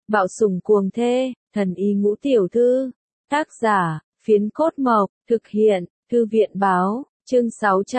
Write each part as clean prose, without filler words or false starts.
Bạo sủng cuồng thê, thần y ngũ tiểu thư. Tác giả, Phiến Cốt Mộc, thực hiện, Thư viện báo, chương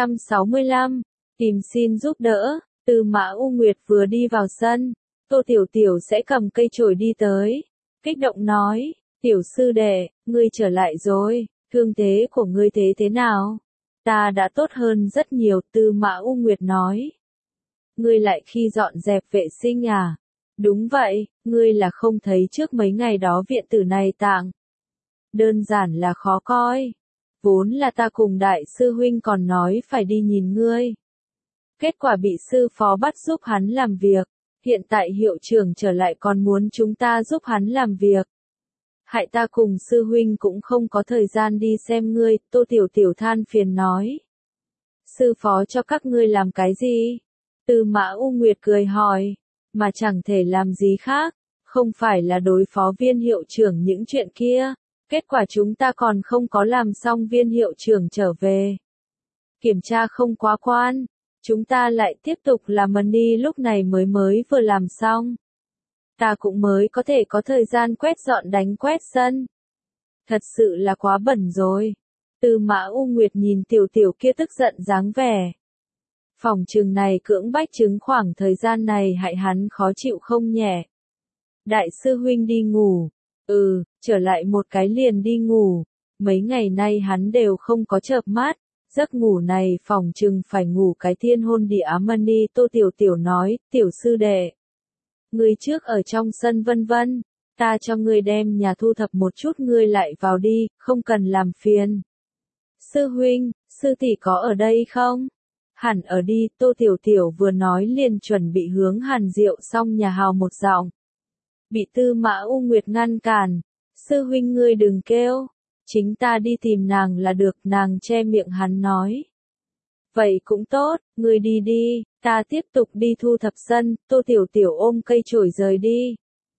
665, tìm xin giúp đỡ. Tư Mã U Nguyệt vừa đi vào sân, Tô Tiểu Tiểu sẽ cầm cây chổi đi tới, kích động nói, tiểu sư đệ, ngươi trở lại rồi, thương thế của ngươi thế nào? Ta đã tốt hơn rất nhiều, Tư Mã U Nguyệt nói. Ngươi lại khi dọn dẹp vệ sinh à? Đúng vậy, ngươi là không thấy trước mấy ngày đó viện tử này tạng. Đơn giản là khó coi. Vốn là ta cùng đại sư huynh còn nói phải đi nhìn ngươi. Kết quả bị sư phó bắt giúp hắn làm việc. Hiện tại hiệu trưởng trở lại còn muốn chúng ta giúp hắn làm việc. Hại ta cùng sư huynh cũng không có thời gian đi xem ngươi, Tô Tiểu Tiểu than phiền nói. Sư phó cho các ngươi làm cái gì? Tư Mã U Nguyệt cười hỏi, mà chẳng thể làm gì khác, không phải là đối phó viên hiệu trưởng những chuyện kia. Kết quả chúng ta còn không có làm xong viên hiệu trưởng trở về. Kiểm tra không quá quan, chúng ta lại tiếp tục làm money lúc này mới vừa làm xong. Ta cũng mới có thể có thời gian quét dọn đánh quét sân. Thật sự là quá bẩn rồi. Tư Mã U Nguyệt nhìn tiểu tiểu kia tức giận dáng vẻ. Phòng trường này cưỡng bách chứng khoảng thời gian này hại hắn khó chịu không nhẹ. Đại sư huynh đi ngủ. Trở lại một cái liền đi ngủ. Mấy ngày nay hắn đều không có chợp mắt. Giấc ngủ này phòng chừng phải ngủ cái thiên hôn địa ám money. Tô Tiểu Tiểu nói, tiểu sư đệ. Ngươi trước ở trong sân vân vân. Ta cho ngươi đem nhà thu thập một chút, ngươi lại vào đi, không cần làm phiền. Sư huynh, sư tỷ có ở đây không? Hẳn ở đi, Tô Tiểu Tiểu vừa nói liền chuẩn bị hướng Hàn Diệu xong nhà hào một giọng. Bị Tư Mã U Nguyệt ngăn cản. Sư huynh ngươi đừng kêu. Chính ta đi tìm nàng là được, nàng che miệng hắn nói. Vậy cũng tốt, ngươi đi đi, ta tiếp tục đi thu thập sân. Tô Tiểu Tiểu ôm cây chổi rời đi.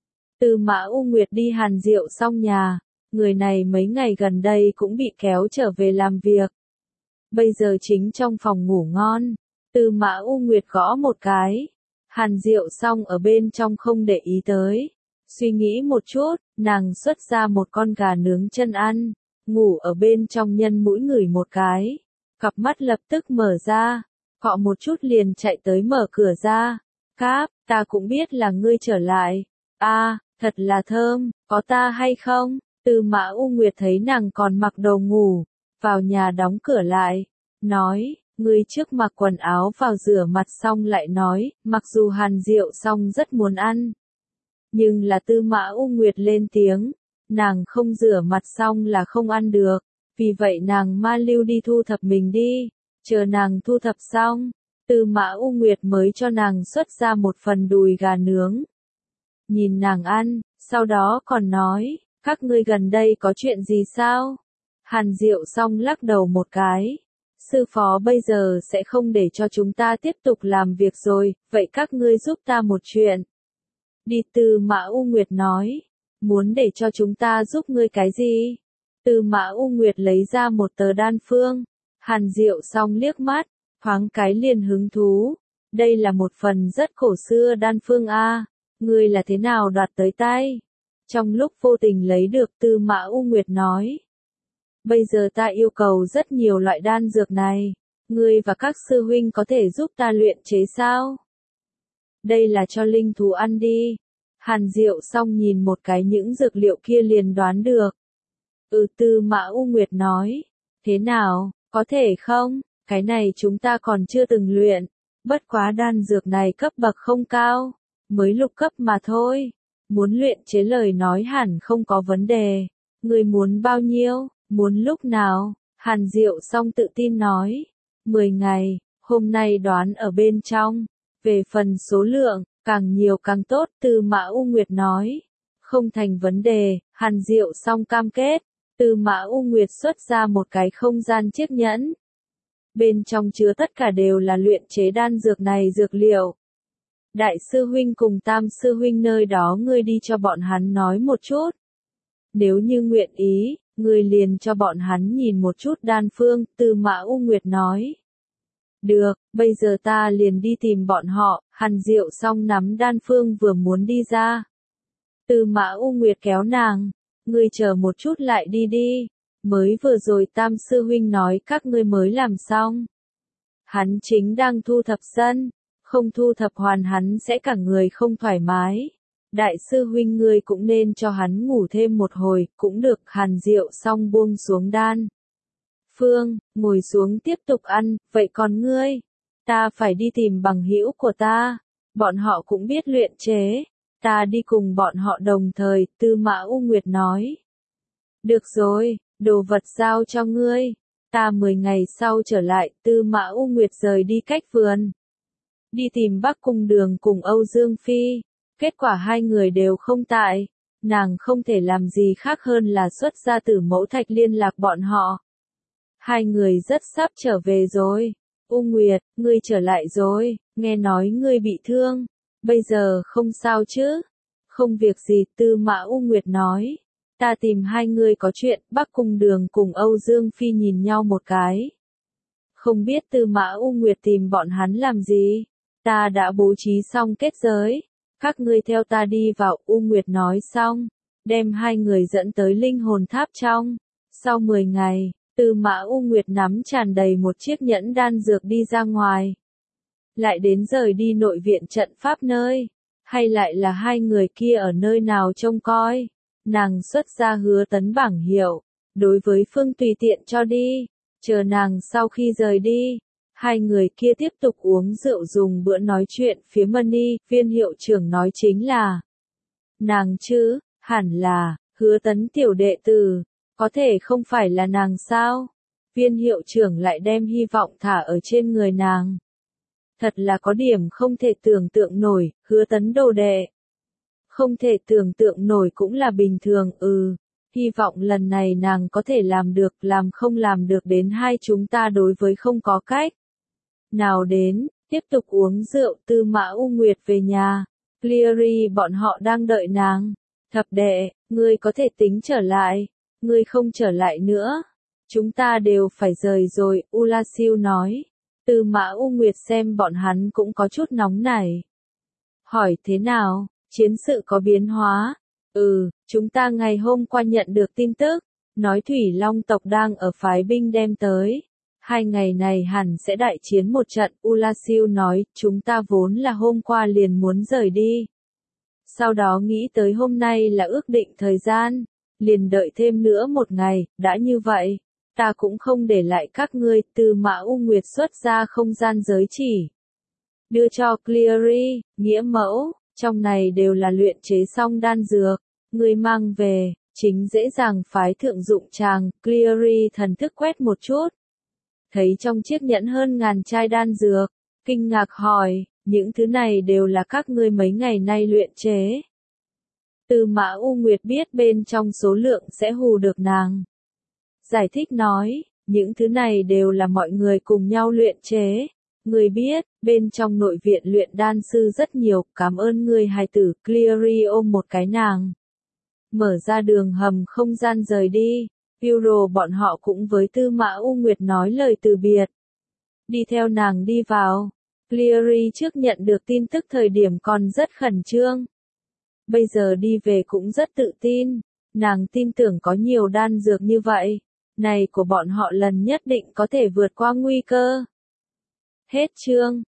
Tư Mã U Nguyệt đi Hàn Diệu xong nhà. Người này mấy ngày gần đây cũng bị kéo trở về làm việc. Bây giờ chính trong phòng ngủ ngon. Tư Mã U Nguyệt gõ một cái. Hàn Diệu xong ở bên trong không để ý tới. Suy nghĩ một chút, nàng xuất ra một con gà nướng chân ăn. Ngủ ở bên trong nhân mũi ngửi một cái. Cặp mắt lập tức mở ra. Họ một chút liền chạy tới mở cửa ra. Cáp, ta cũng biết là ngươi trở lại. Thật là thơm, có ta hay không? Tư Mã U Nguyệt thấy nàng còn mặc đồ ngủ. Vào nhà đóng cửa lại. Nói, ngươi trước mặc quần áo vào rửa mặt xong lại nói, mặc dù Hàn Diệu xong rất muốn ăn. Nhưng là Tư Mã U Nguyệt lên tiếng, nàng không rửa mặt xong là không ăn được, vì vậy nàng ma lưu đi thu thập mình đi, chờ nàng thu thập xong, Tư Mã U Nguyệt mới cho nàng xuất ra một phần đùi gà nướng. Nhìn nàng ăn, sau đó còn nói, các ngươi gần đây có chuyện gì sao? Hàn Diệu xong lắc đầu một cái. Sư phó bây giờ sẽ không để cho chúng ta tiếp tục làm việc rồi, vậy các ngươi giúp ta một chuyện. Đi, Tư Mã U Nguyệt nói. Muốn để cho chúng ta giúp ngươi cái gì? Tư Mã U Nguyệt lấy ra một tờ đan phương. Hàn Diệu xong liếc mắt, thoáng cái liền hứng thú. Đây là một phần rất cổ xưa đan phương a. Ngươi là thế nào đoạt tới tay? Trong lúc vô tình lấy được, Tư Mã U Nguyệt nói. Bây giờ ta yêu cầu rất nhiều loại đan dược này. Ngươi và các sư huynh có thể giúp ta luyện chế sao? Đây là cho linh thú ăn đi. Hàn Diệu xong nhìn một cái những dược liệu kia liền đoán được. Tư Mã U Nguyệt nói. Thế nào, có thể không? Cái này chúng ta còn chưa từng luyện. Bất quá đan dược này cấp bậc không cao. Mới lục cấp mà thôi. Muốn luyện chế lời nói hẳn không có vấn đề. Ngươi muốn bao nhiêu? Muốn lúc nào? Hàn Diệu xong tự tin nói. 10 ngày, hôm nay đoán ở bên trong. Về phần số lượng, càng nhiều càng tốt, Tư Mã U Nguyệt nói. Không thành vấn đề, Hàn Diệu xong cam kết. Tư Mã U Nguyệt xuất ra một cái không gian chiếc nhẫn. Bên trong chứa tất cả đều là luyện chế đan dược này dược liệu. Đại sư huynh cùng tam sư huynh nơi đó ngươi đi cho bọn hắn nói một chút. Nếu như nguyện ý, ngươi liền cho bọn hắn nhìn một chút đan phương, Tư Mã U Nguyệt nói. Được, bây giờ ta liền đi tìm bọn họ. Hàn Diệu xong nắm đan phương vừa muốn đi ra. Tư Mã U Nguyệt kéo nàng. Ngươi chờ một chút lại đi đi. Mới vừa rồi Tam sư huynh nói các ngươi mới làm xong. Hắn chính đang thu thập sân. Không thu thập hoàn hắn sẽ cả người không thoải mái. Đại sư huynh ngươi cũng nên cho hắn ngủ thêm một hồi, cũng được. Hàn Diệu xong buông xuống đan phương, ngồi xuống tiếp tục ăn. Vậy còn ngươi? Ta phải đi tìm bằng hữu của ta. Bọn họ cũng biết luyện chế. Ta đi cùng bọn họ đồng thời, Tư Mã U Nguyệt nói. Được rồi, đồ vật giao cho ngươi. Ta 10 ngày sau trở lại. Tư Mã U Nguyệt rời đi cách vườn. Đi tìm Bắc Cung Đường cùng Âu Dương Phi. Kết quả hai người đều không tại. Nàng không thể làm gì khác hơn là xuất ra Tử Mẫu Thạch liên lạc bọn họ. Hai người rất sắp trở về rồi. U Nguyệt, ngươi trở lại rồi, nghe nói ngươi bị thương. Bây giờ không sao chứ? Không việc gì, Tư Mã U Nguyệt nói. Ta tìm hai người có chuyện. Bắc Cung Đường cùng Âu Dương Phi nhìn nhau một cái. Không biết Tư Mã U Nguyệt tìm bọn hắn làm gì? Ta đã bố trí xong kết giới. Các ngươi theo ta đi vào. U Nguyệt nói xong, đem hai người dẫn tới linh hồn tháp trong. Sau 10 ngày, Tư Mã U Nguyệt nắm tràn đầy một chiếc nhẫn đan dược đi ra ngoài. Lại đến rời đi nội viện trận pháp nơi. Hay lại là hai người kia ở nơi nào trông coi. Nàng xuất ra Hứa Tấn bảng hiệu. Đối với Phương tùy tiện cho đi. Chờ nàng sau khi rời đi. Hai người kia tiếp tục uống rượu dùng bữa nói chuyện. Phía Mani, viên hiệu trưởng nói chính là nàng chứ, hẳn là Hứa Tấn tiểu đệ tử. Có thể không phải là nàng sao? Viên hiệu trưởng lại đem hy vọng thả ở trên người nàng. Thật là có điểm không thể tưởng tượng nổi. Hứa Tấn đồ đệ. Không thể tưởng tượng nổi cũng là bình thường. Hy vọng lần này nàng có thể làm được. Làm không làm được đến hai chúng ta đối với không có cách. Nào đến, tiếp tục uống rượu. Tư Mã U Nguyệt về nhà. Cleary bọn họ đang đợi nàng. Thập đệ, ngươi có thể tính trở lại. Ngươi không trở lại nữa. Chúng ta đều phải rời rồi. Ulasiu nói. Tư Mã U Nguyệt xem bọn hắn cũng có chút nóng nảy. Hỏi thế nào, chiến sự có biến hóa? Chúng ta ngày hôm qua nhận được tin tức. Nói Thủy Long tộc đang ở phái binh đem tới. 2 ngày này hẳn sẽ đại chiến một trận. Ulasiu nói, chúng ta vốn là hôm qua liền muốn rời đi. Sau đó nghĩ tới hôm nay là ước định thời gian. Liền đợi thêm nữa một ngày. Đã như vậy, ta cũng không để lại các ngươi. Tư Mã U Nguyệt xuất ra không gian giới chỉ. Đưa cho Cleary, nghĩa mẫu. Trong này đều là luyện chế xong đan dược. Ngươi mang về, chính dễ dàng phái thượng dụng chàng. Cleary thần thức quét một chút. Thấy trong chiếc nhẫn hơn 1000 chai đan dược. Kinh ngạc hỏi, những thứ này đều là các ngươi mấy ngày nay luyện chế. Tư Mã U Nguyệt biết bên trong số lượng sẽ hù được nàng. Giải thích nói, những thứ này đều là mọi người cùng nhau luyện chế. Ngươi biết, bên trong nội viện luyện đan sư rất nhiều. Cảm ơn ngươi hài tử. Cleary ôm một cái nàng. Mở ra đường hầm không gian rời đi. Euro bọn họ cũng với Tư Mã U Nguyệt nói lời từ biệt. Đi theo nàng đi vào. Cleary trước nhận được tin tức thời điểm còn rất khẩn trương. Bây giờ đi về cũng rất tự tin. Nàng tin tưởng có nhiều đan dược như vậy. Này của bọn họ lần nhất định có thể vượt qua nguy cơ. Hết chương.